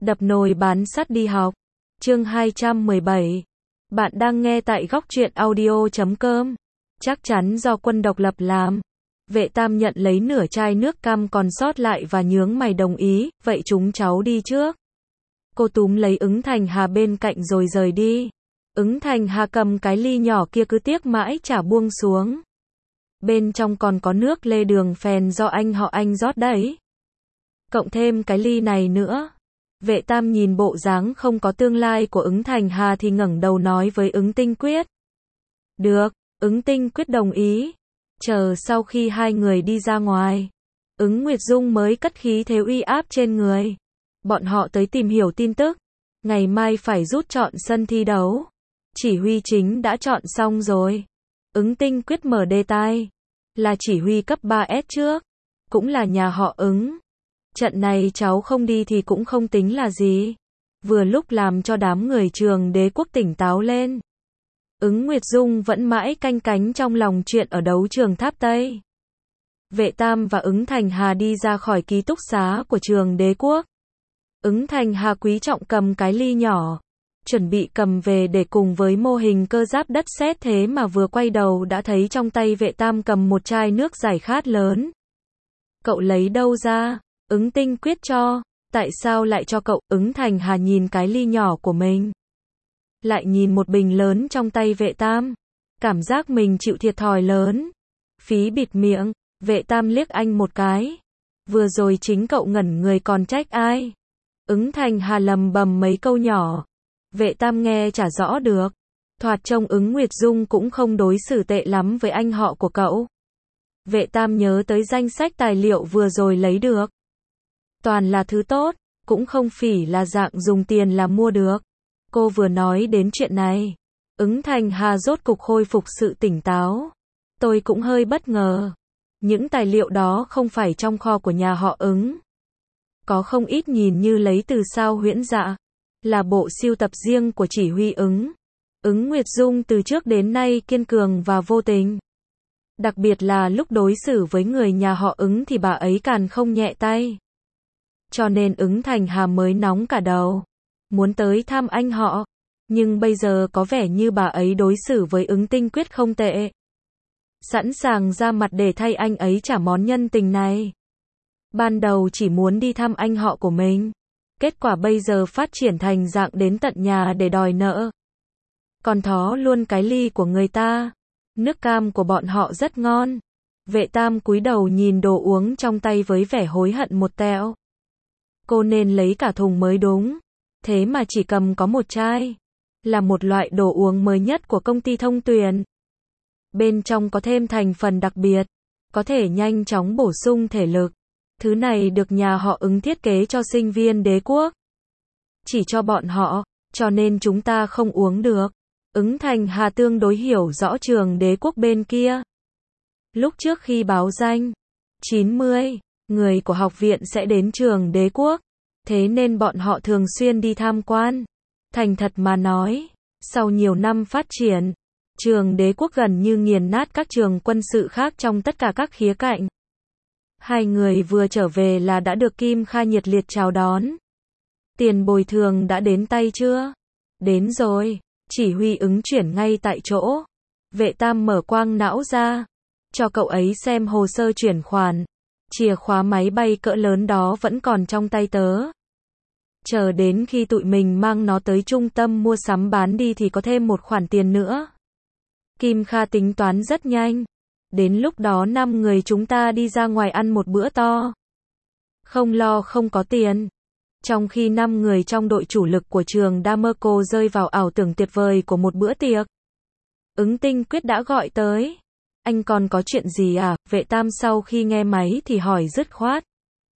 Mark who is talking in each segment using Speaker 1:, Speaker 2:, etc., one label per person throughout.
Speaker 1: Đập nồi bán sắt đi học. Chương 217. Bạn đang nghe tại góc truyện audio.com. Chắc chắn do quân độc lập làm. Vệ Tam nhận lấy nửa chai nước cam còn sót lại và nhướng mày đồng ý, vậy chúng cháu đi trước. Cô túm lấy Ứng Thành Hà bên cạnh rồi rời đi. Ứng Thành Hà cầm cái ly nhỏ kia cứ tiếc mãi chả buông xuống. Bên trong còn có nước lê đường phèn do anh rót đấy. Cộng thêm cái ly này nữa. Vệ Tam nhìn bộ dáng không có tương lai của Ứng Thành Hà thì ngẩng đầu nói với Ứng Tinh Quyết. Được, Ứng Tinh Quyết đồng ý. Chờ sau khi hai người đi ra ngoài, Ứng Nguyệt Dung mới cất khí thế uy áp trên người. Bọn họ tới tìm hiểu tin tức. Ngày mai phải rút chọn sân thi đấu. Chỉ huy chính đã chọn xong rồi. Ứng Tinh Quyết mở đề tài. Là chỉ huy cấp 3S trước. Cũng là nhà họ Ứng. Trận này cháu không đi thì cũng không tính là gì. Vừa lúc làm cho đám người Trường Đế Quốc tỉnh táo lên. Ứng Nguyệt Dung vẫn mãi canh cánh trong lòng chuyện ở đấu trường Tháp Tây. Vệ Tam và Ứng Thành Hà đi ra khỏi ký túc xá của Trường Đế Quốc. Ứng Thành Hà quý trọng cầm cái ly nhỏ, chuẩn bị cầm về để cùng với mô hình cơ giáp đất sét, thế mà vừa quay đầu đã thấy trong tay Vệ Tam cầm một chai nước giải khát lớn. Cậu lấy đâu ra? Ứng Tinh Quyết cho. Tại sao lại cho cậu? Ứng Thành Hà nhìn cái ly nhỏ của mình, lại nhìn một bình lớn trong tay Vệ Tam. Cảm giác mình chịu thiệt thòi lớn. Phí bịt miệng. Vệ Tam liếc anh một cái. Vừa rồi chính cậu ngẩn người còn trách ai? Ứng Thành Hà lầm bầm mấy câu nhỏ. Vệ Tam nghe chả rõ được. Thoạt trông Ứng Nguyệt Dung cũng không đối xử tệ lắm với anh họ của cậu. Vệ Tam nhớ tới danh sách tài liệu vừa rồi lấy được. Toàn là thứ tốt, cũng không phỉ là dạng dùng tiền là mua được. Cô vừa nói đến chuyện này, Ứng Thành Hà rốt cục khôi phục sự tỉnh táo. Tôi cũng hơi bất ngờ. Những tài liệu đó không phải trong kho của nhà họ Ứng. Có không ít nhìn như lấy từ Sao Huyễn Dạ. Là bộ sưu tập riêng của chỉ huy Ứng. Ứng Nguyệt Dung từ trước đến nay kiên cường và vô tình. Đặc biệt là lúc đối xử với người nhà họ Ứng thì bà ấy càng không nhẹ tay. Cho nên Ứng Thành Hà mới nóng cả đầu. Muốn tới thăm anh họ. Nhưng bây giờ có vẻ như bà ấy đối xử với Ứng Tinh Quyết không tệ. Sẵn sàng ra mặt để thay anh ấy trả món nhân tình này. Ban đầu chỉ muốn đi thăm anh họ của mình. Kết quả bây giờ phát triển thành dạng đến tận nhà để đòi nợ. Còn thó luôn cái ly của người ta. Nước cam của bọn họ rất ngon. Vệ Tam cúi đầu nhìn đồ uống trong tay với vẻ hối hận một tẹo. Cô nên lấy cả thùng mới đúng. Thế mà chỉ cầm có một chai. Là một loại đồ uống mới nhất của công ty Thông Tuyền. Bên trong có thêm thành phần đặc biệt. Có thể nhanh chóng bổ sung thể lực. Thứ này được nhà họ Ứng thiết kế cho sinh viên đế quốc. Chỉ cho bọn họ, cho nên chúng ta không uống được. Ứng Thành Hà tương đối hiểu rõ Trường Đế Quốc bên kia. Lúc trước khi báo danh 90 người của học viện sẽ đến Trường Đế Quốc. Thế nên bọn họ thường xuyên đi tham quan. Thành thật mà nói, sau nhiều năm phát triển, Trường Đế Quốc gần như nghiền nát các trường quân sự khác trong tất cả các khía cạnh. Hai người vừa trở về là đã được Kim Kha nhiệt liệt chào đón. Tiền bồi thường đã đến tay chưa? Đến rồi. Chỉ huy Ứng chuyển ngay tại chỗ. Vệ Tam mở quang não ra. Cho cậu ấy xem hồ sơ chuyển khoản. Chìa khóa máy bay cỡ lớn đó vẫn còn trong tay tớ. Chờ đến khi tụi mình mang nó tới trung tâm mua sắm bán đi thì có thêm một khoản tiền nữa. Kim Kha tính toán rất nhanh. Đến lúc đó 5 người chúng ta đi ra ngoài ăn một bữa to. Không lo không có tiền. Trong khi 5 người trong đội chủ lực của trường Damerco rơi vào ảo tưởng tuyệt vời của một bữa tiệc. Ứng Tinh Quyết đã gọi tới. Anh còn có chuyện gì à? Vệ Tam sau khi nghe máy thì hỏi dứt khoát.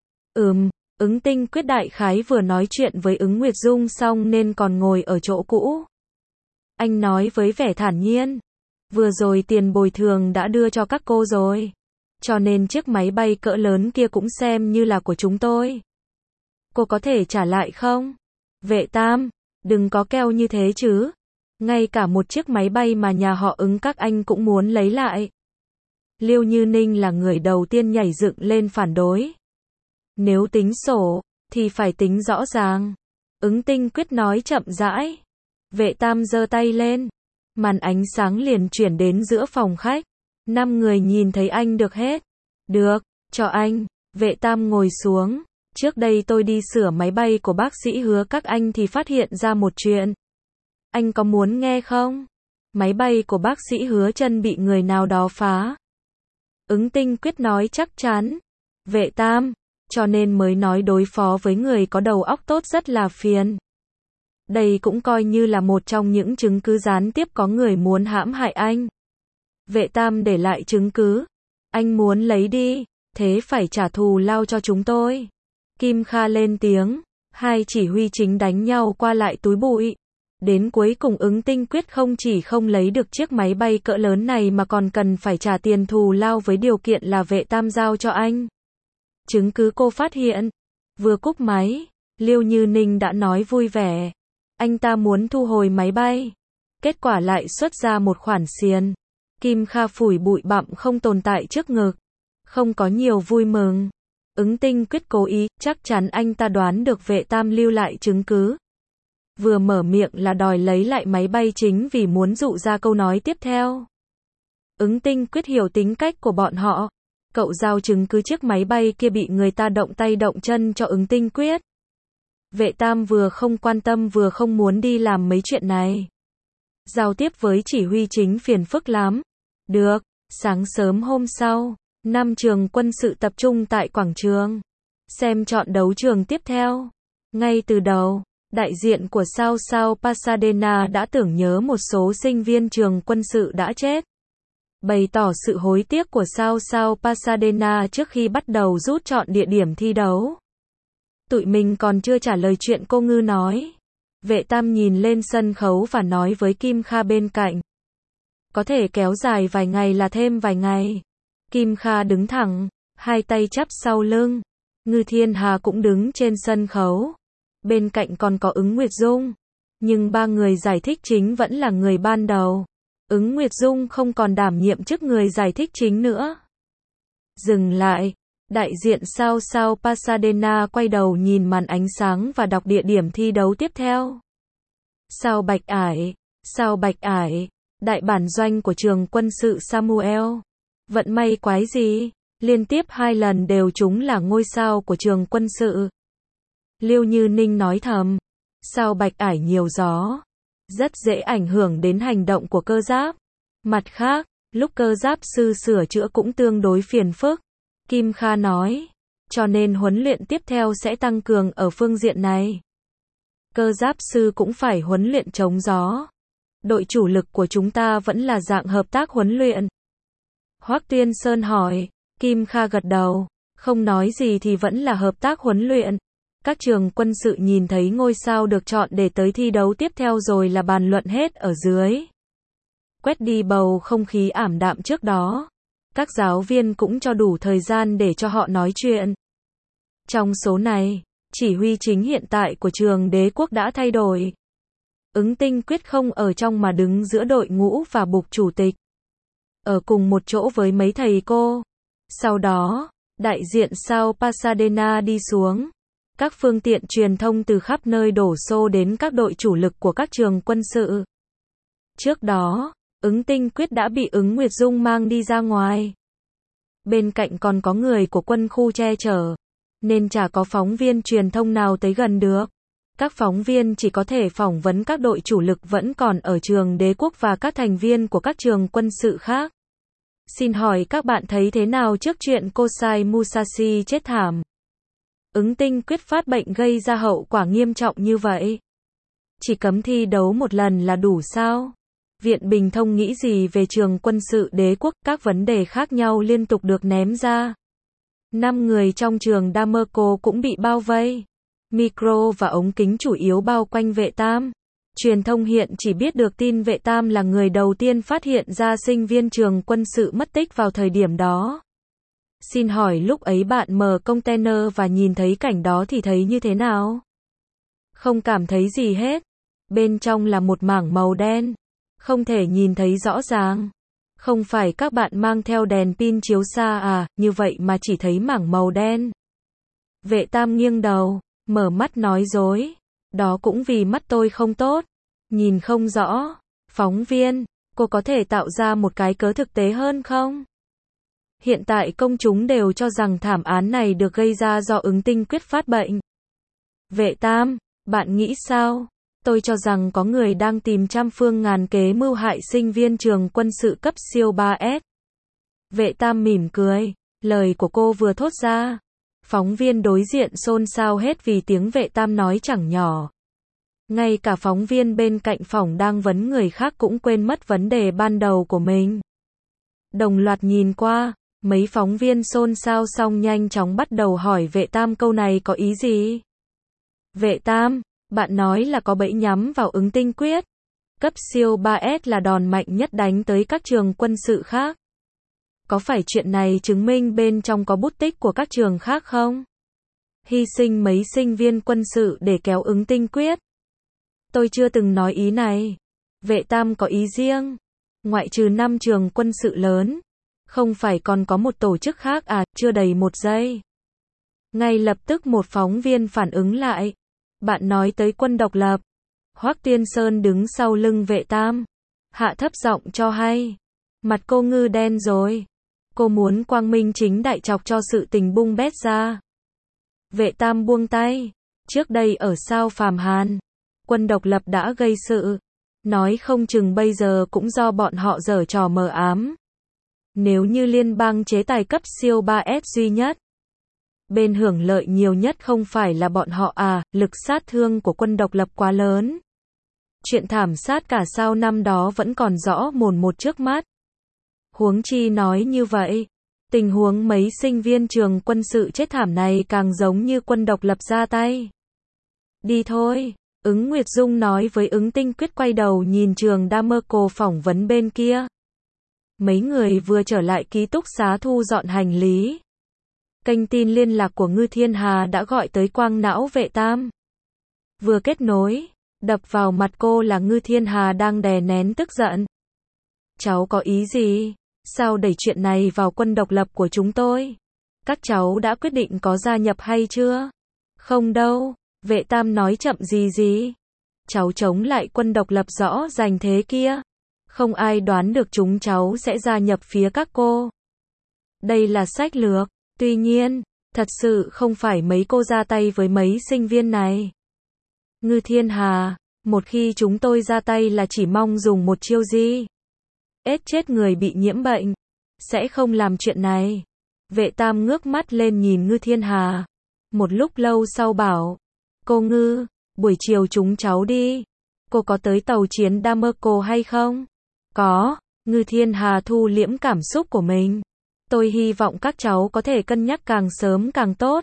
Speaker 1: Ứng Tinh Quyết đại khái vừa nói chuyện với Ứng Nguyệt Dung xong nên còn ngồi ở chỗ cũ. Anh nói với vẻ thản nhiên. Vừa rồi tiền bồi thường đã đưa cho các cô rồi. Cho nên chiếc máy bay cỡ lớn kia cũng xem như là của chúng tôi. Cô có thể trả lại không? Vệ Tam, đừng có keo như thế chứ. Ngay cả một chiếc máy bay mà nhà họ Ứng các anh cũng muốn lấy lại. Liêu Như Ninh là người đầu tiên nhảy dựng lên phản đối. Nếu tính sổ, thì phải tính rõ ràng. Ứng Tinh Quyết nói chậm rãi. Vệ Tam giơ tay lên. Màn ánh sáng liền chuyển đến giữa phòng khách. 5 người nhìn thấy anh được hết. Được, cho anh. Vệ Tam ngồi xuống. Trước đây tôi đi sửa máy bay của bác sĩ Hứa các anh thì phát hiện ra một chuyện. Anh có muốn nghe không? Máy bay của bác sĩ Hứa Chân bị người nào đó phá. Ứng Tinh Quyết nói chắc chắn. Vệ Tam, cho nên mới nói đối phó với người có đầu óc tốt rất là phiền. Đây cũng coi như là một trong những chứng cứ gián tiếp có người muốn hãm hại anh. Vệ Tam để lại chứng cứ. Anh muốn lấy đi, thế phải trả thù lao cho chúng tôi. Kim Kha lên tiếng. Hai chỉ huy chính đánh nhau qua lại túi bụi. Đến cuối cùng Ứng Tinh Quyết không chỉ không lấy được chiếc máy bay cỡ lớn này mà còn cần phải trả tiền thù lao với điều kiện là Vệ Tam giao cho anh. Chứng cứ cô phát hiện. Vừa cúp máy, Liêu Như Ninh đã nói vui vẻ. Anh ta muốn thu hồi máy bay. Kết quả lại xuất ra một khoản xiên. Kim Kha phủi bụi bặm không tồn tại trước ngực. Không có nhiều vui mừng. Ứng Tinh Quyết cố ý, chắc chắn anh ta đoán được Vệ Tam lưu lại chứng cứ. Vừa mở miệng là đòi lấy lại máy bay chính vì muốn dụ ra câu nói tiếp theo. Ứng Tinh Quyết hiểu tính cách của bọn họ. Cậu giao chứng cứ chiếc máy bay kia bị người ta động tay động chân cho Ứng Tinh Quyết. Vệ Tam vừa không quan tâm vừa không muốn đi làm mấy chuyện này. Giao tiếp với chỉ huy chính phiền phức lắm. Được, sáng sớm hôm sau, 5 trường quân sự tập trung tại quảng trường. Xem chọn đấu trường tiếp theo. Ngay từ đầu, đại diện của South Pasadena đã tưởng nhớ một số sinh viên trường quân sự đã chết. Bày tỏ sự hối tiếc của South Pasadena trước khi bắt đầu rút chọn địa điểm thi đấu. Tụi mình còn chưa trả lời chuyện cô Ngư nói. Vệ Tam nhìn lên sân khấu và nói với Kim Kha bên cạnh. Có thể kéo dài vài ngày là thêm vài ngày. Kim Kha đứng thẳng, hai tay chắp sau lưng. Ngư Thiên Hà cũng đứng trên sân khấu. Bên cạnh còn có Ứng Nguyệt Dung. Nhưng ba người giải thích chính vẫn là người ban đầu. Ứng Nguyệt Dung không còn đảm nhiệm chức người giải thích chính nữa. Dừng lại. Đại diện South Pasadena quay đầu nhìn màn ánh sáng và đọc địa điểm thi đấu tiếp theo. Sao Bạch Ải, đại bản doanh của trường quân sự Samuel. Vận may quái gì, liên tiếp 2 lần đều trúng là ngôi sao của trường quân sự. Liêu Như Ninh nói thầm. Sao Bạch Ải nhiều gió, rất dễ ảnh hưởng đến hành động của cơ giáp. Mặt khác, lúc cơ giáp sư sửa chữa cũng tương đối phiền phức. Kim Kha nói, cho nên huấn luyện tiếp theo sẽ tăng cường ở phương diện này. Cơ giáp sư cũng phải huấn luyện chống gió. Đội chủ lực của chúng ta vẫn là dạng hợp tác huấn luyện. Hoắc Tuyên Sơn hỏi, Kim Kha gật đầu, không nói gì thì vẫn là hợp tác huấn luyện. Các trường quân sự nhìn thấy ngôi sao được chọn để tới thi đấu tiếp theo rồi là bàn luận hết ở dưới. Quét đi bầu không khí ảm đạm trước đó. Các giáo viên cũng cho đủ thời gian để cho họ nói chuyện. Trong số này, chỉ huy chính hiện tại của trường Đế Quốc đã thay đổi. Ứng Tinh Quyết không ở trong mà đứng giữa đội ngũ và bục chủ tịch. Ở cùng một chỗ với mấy thầy cô. Sau đó, đại diện South Pasadena đi xuống. Các phương tiện truyền thông từ khắp nơi đổ xô đến các đội chủ lực của các trường quân sự. Trước đó, Ứng Tinh Quyết đã bị Ứng Nguyệt Dung mang đi ra ngoài. Bên cạnh còn có người của quân khu che chở, nên chả có phóng viên truyền thông nào tới gần được. Các phóng viên chỉ có thể phỏng vấn các đội chủ lực vẫn còn ở trường Đế Quốc và các thành viên của các trường quân sự khác. Xin hỏi các bạn thấy thế nào trước chuyện Kosai Musashi chết thảm? Ứng Tinh Quyết phát bệnh gây ra hậu quả nghiêm trọng như vậy. Chỉ cấm thi đấu một lần là đủ sao? Viện Bình Thông nghĩ gì về trường quân sự Đế Quốc? Các vấn đề khác nhau liên tục được ném ra. 5 người trong trường Damerco cũng bị bao vây. Micro và ống kính chủ yếu bao quanh Vệ Tam. Truyền thông hiện chỉ biết được tin Vệ Tam là người đầu tiên phát hiện ra sinh viên trường quân sự mất tích vào thời điểm đó. Xin hỏi lúc ấy bạn mở container và nhìn thấy cảnh đó thì thấy như thế nào? Không cảm thấy gì hết. Bên trong là một mảng màu đen. Không thể nhìn thấy rõ ràng. Không phải các bạn mang theo đèn pin chiếu xa à, như vậy mà chỉ thấy mảng màu đen. Vệ Tam nghiêng đầu, mở mắt nói dối. Đó cũng vì mắt tôi không tốt, nhìn không rõ. Phóng viên, cô có thể tạo ra một cái cớ thực tế hơn không? Hiện tại công chúng đều cho rằng thảm án này được gây ra do ứng tinh quyết phát bệnh. Vệ Tam, bạn nghĩ sao? Tôi cho rằng có người đang tìm trăm phương ngàn kế mưu hại sinh viên trường quân sự cấp siêu 3S. Vệ Tam mỉm cười, lời của cô vừa thốt ra. Phóng viên đối diện xôn xao hết vì tiếng Vệ Tam nói chẳng nhỏ. Ngay cả phóng viên bên cạnh phòng đang vấn người khác cũng quên mất vấn đề ban đầu của mình. Đồng loạt nhìn qua, mấy phóng viên xôn xao xong nhanh chóng bắt đầu hỏi Vệ Tam câu này có ý gì? Vệ Tam, bạn nói là có bẫy nhắm vào ứng tinh quyết. Cấp siêu 3S là đòn mạnh nhất đánh tới các trường quân sự khác. Có phải chuyện này chứng minh bên trong có bút tích của các trường khác không? Hy sinh mấy sinh viên quân sự để kéo ứng tinh quyết. Tôi chưa từng nói ý này. Vệ Tam có ý riêng. Ngoại trừ 5 trường quân sự lớn, không phải còn có một tổ chức khác à? Chưa đầy một giây. Ngay lập tức một phóng viên phản ứng lại. Bạn nói tới quân độc lập. Hoắc Tiên Sơn đứng sau lưng Vệ Tam, hạ thấp giọng cho hay. Mặt cô ngư đen rồi. Cô muốn quang minh chính đại chọc cho sự tình bung bét ra. Vệ Tam buông tay. Trước đây ở sao Phàm Hàn, quân độc lập đã gây sự. Nói không chừng bây giờ cũng do bọn họ giở trò mờ ám. Nếu như liên bang chế tài cấp siêu 3S duy nhất, bên hưởng lợi nhiều nhất không phải là bọn họ à? Lực sát thương của quân độc lập quá lớn. Chuyện thảm sát cả sao năm đó vẫn còn rõ mồn một trước mắt. Huống chi nói như vậy, tình huống mấy sinh viên trường quân sự chết thảm này càng giống như quân độc lập ra tay. Đi thôi, Ứng Nguyệt Dung nói với Ứng Tinh Quyết, quay đầu nhìn trường Damerco phỏng vấn bên kia. Mấy người vừa trở lại ký túc xá thu dọn hành lý. Kênh tin liên lạc của Ngư Thiên Hà đã gọi tới quang não Vệ Tam. Vừa kết nối, đập vào mặt cô là Ngư Thiên Hà đang đè nén tức giận. Cháu có ý gì? Sao đẩy chuyện này vào quân độc lập của chúng tôi? Các cháu đã quyết định có gia nhập hay chưa? Không đâu, Vệ Tam nói chậm gì. Cháu chống lại quân độc lập rõ rành thế kia. Không ai đoán được chúng cháu sẽ gia nhập phía các cô. Đây là sách lược. Tuy nhiên, thật sự không phải mấy cô ra tay với mấy sinh viên này. Ngư Thiên Hà, một khi chúng tôi ra tay là chỉ mong dùng một chiêu gì? Ết chết người bị nhiễm bệnh. Sẽ không làm chuyện này. Vệ Tam ngước mắt lên nhìn Ngư Thiên Hà. Một lúc lâu sau bảo. Cô Ngư, buổi chiều chúng cháu đi. Cô có tới tàu chiến Damerco hay không? Có. Ngư Thiên Hà thu liễm cảm xúc của mình. Tôi hy vọng các cháu có thể cân nhắc càng sớm càng tốt.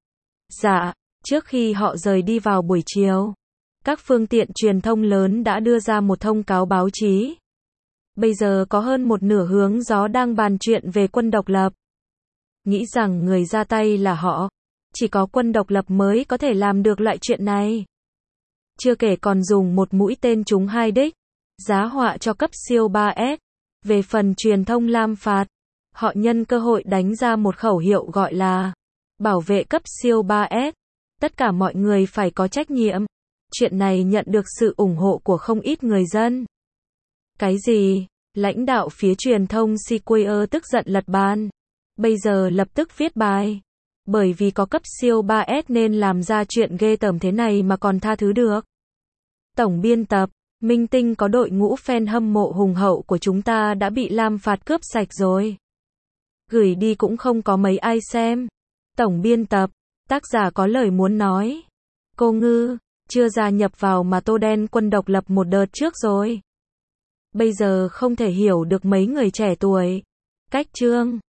Speaker 1: Dạ, trước khi họ rời đi vào buổi chiều, các phương tiện truyền thông lớn đã đưa ra một thông cáo báo chí. Bây giờ có hơn một nửa hướng gió đang bàn chuyện về quân độc lập. Nghĩ rằng người ra tay là họ. Chỉ có quân độc lập mới có thể làm được loại chuyện này. Chưa kể còn dùng một mũi tên trúng hai đích. Giá họa cho cấp siêu 3S. Về phần truyền thông lam phạt, họ nhân cơ hội đánh ra một khẩu hiệu gọi là bảo vệ cấp siêu 3S. Tất cả mọi người phải có trách nhiệm. Chuyện này nhận được sự ủng hộ của không ít người dân. Cái gì? Lãnh đạo phía truyền thông Sequoia tức giận lật bàn. Bây giờ lập tức viết bài. Bởi vì có cấp siêu 3S nên làm ra chuyện ghê tởm thế này mà còn tha thứ được. Tổng biên tập, Minh Tinh có đội ngũ fan hâm mộ hùng hậu của chúng ta đã bị lam phạt cướp sạch rồi. Gửi đi cũng không có mấy ai xem. Tổng biên tập, tác giả có lời muốn nói. Cô Ngư, chưa gia nhập vào mà tô đen quân độc lập một đợt trước rồi. Bây giờ không thể hiểu được mấy người trẻ tuổi. Cách chương